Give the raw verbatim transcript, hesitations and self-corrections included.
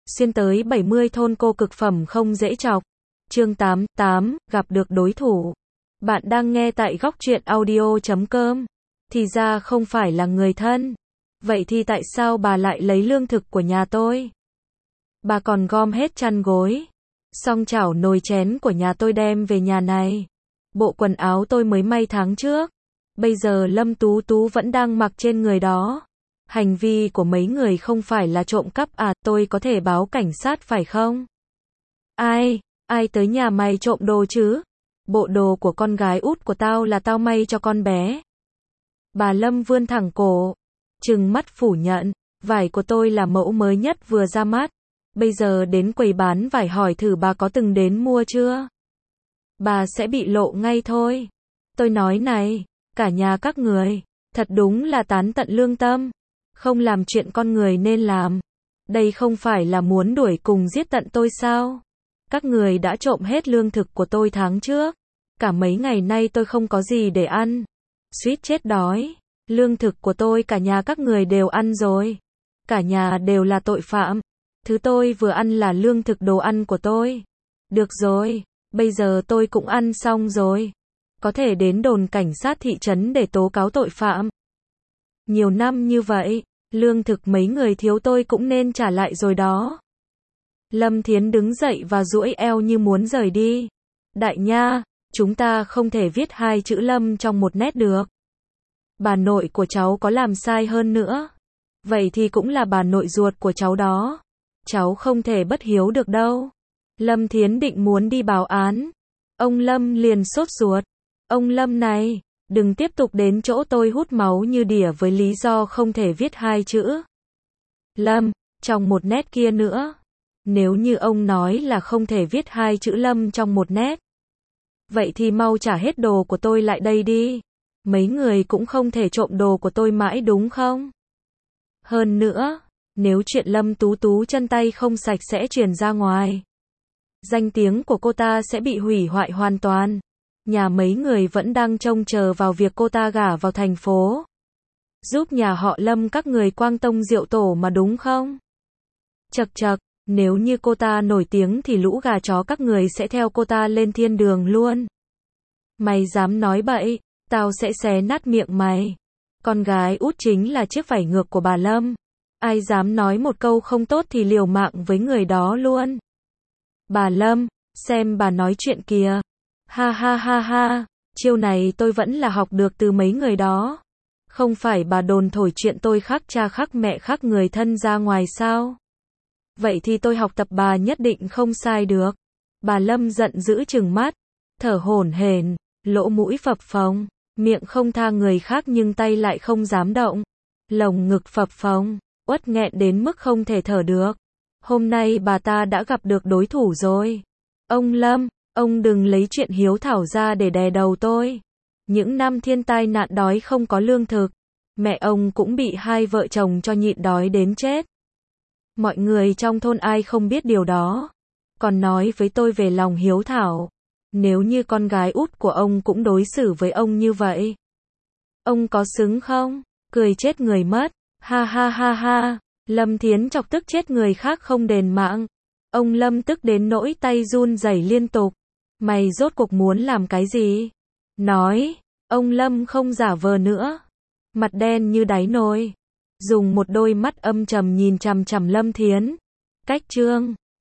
xuyên tới bảy mươi thôn cô cực phẩm không dễ chọc. Chương tám, tám, gặp được đối thủ. Bạn đang nghe tại góc truyện audio chấm com. Thì ra không phải là người thân. Vậy thì tại sao bà lại lấy lương thực của nhà tôi? Bà còn gom hết chăn gối, xong chảo nồi chén của nhà tôi đem về nhà này. Bộ quần áo tôi mới may tháng trước, bây giờ Lâm Tú Tú vẫn đang mặc trên người đó. Hành vi của mấy người không phải là trộm cắp à, tôi có thể báo cảnh sát phải không? Ai, ai tới nhà mày trộm đồ chứ? Bộ đồ của con gái út của tao là tao may cho con bé. Bà Lâm vươn thẳng cổ, trừng mắt phủ nhận, vải của tôi là mẫu mới nhất vừa ra mắt. Bây giờ đến quầy bán vải hỏi thử bà có từng đến mua chưa? Bà sẽ bị lộ ngay thôi. Tôi nói này, cả nhà các người, thật đúng là tán tận lương tâm. Không làm chuyện con người nên làm. Đây không phải là muốn đuổi cùng giết tận tôi sao? Các người đã trộm hết lương thực của tôi tháng trước. Cả mấy ngày nay tôi không có gì để ăn. Suýt chết đói. Lương thực của tôi cả nhà các người đều ăn rồi. Cả nhà đều là tội phạm. Thứ tôi vừa ăn là lương thực đồ ăn của tôi. Được rồi, bây giờ tôi cũng ăn xong rồi. Có thể đến đồn cảnh sát thị trấn để tố cáo tội phạm. Nhiều năm như vậy, lương thực mấy người thiếu tôi cũng nên trả lại rồi đó. Lâm Thiến đứng dậy và duỗi eo như muốn rời đi. Đại nha, chúng ta không thể viết hai chữ Lâm trong một nét được. Bà nội của cháu có làm sai hơn nữa. Vậy thì cũng là bà nội ruột của cháu đó. Cháu không thể bất hiếu được đâu. Lâm Thiến định muốn đi báo án. Ông Lâm liền sốt ruột. Ông Lâm này, đừng tiếp tục đến chỗ tôi hút máu như đỉa với lý do không thể viết hai chữ Lâm, trong một nét kia nữa. Nếu như ông nói là không thể viết hai chữ Lâm trong một nét. Vậy thì mau trả hết đồ của tôi lại đây đi. Mấy người cũng không thể trộm đồ của tôi mãi đúng không? Hơn nữa, nếu chuyện Lâm Tú Tú chân tay không sạch sẽ truyền ra ngoài, danh tiếng của cô ta sẽ bị hủy hoại hoàn toàn. Nhà mấy người vẫn đang trông chờ vào việc cô ta gả vào thành phố, giúp nhà họ Lâm các người quang tông diệu tổ mà đúng không? Chậc chậc, nếu như cô ta nổi tiếng thì lũ gà chó các người sẽ theo cô ta lên thiên đường luôn. Mày dám nói bậy, tao sẽ xé nát miệng mày. Con gái út chính là chiếc vảy ngược của bà Lâm. Ai dám nói một câu không tốt thì liều mạng với người đó luôn. Bà Lâm, xem bà nói chuyện kìa. Ha ha ha ha, chiêu này tôi vẫn là học được từ mấy người đó. Không phải bà đồn thổi chuyện tôi khác cha khác mẹ khác người thân ra ngoài sao? Vậy thì tôi học tập bà nhất định không sai được. Bà Lâm giận dữ trừng mắt, thở hổn hển, lỗ mũi phập phồng, miệng không tha người khác nhưng tay lại không dám động. Lồng ngực phập phồng, uất nghẹn đến mức không thể thở được. Hôm nay bà ta đã gặp được đối thủ rồi. Ông Lâm, ông đừng lấy chuyện hiếu thảo ra để đè đầu tôi. Những năm thiên tai nạn đói không có lương thực, mẹ ông cũng bị hai vợ chồng cho nhịn đói đến chết. Mọi người trong thôn ai không biết điều đó. Còn nói với tôi về lòng hiếu thảo. Nếu như con gái út của ông cũng đối xử với ông như vậy, ông có xứng không? Cười chết người mất. Ha ha ha ha. Lâm Thiến chọc tức chết người khác không đền mạng. Ông Lâm tức đến nỗi tay run rẩy liên tục. Mày rốt cuộc muốn làm cái gì? Nói. Ông Lâm không giả vờ nữa. Mặt đen như đáy nồi. Dùng một đôi mắt âm trầm nhìn chằm chằm Lâm Thiến. Cách trương.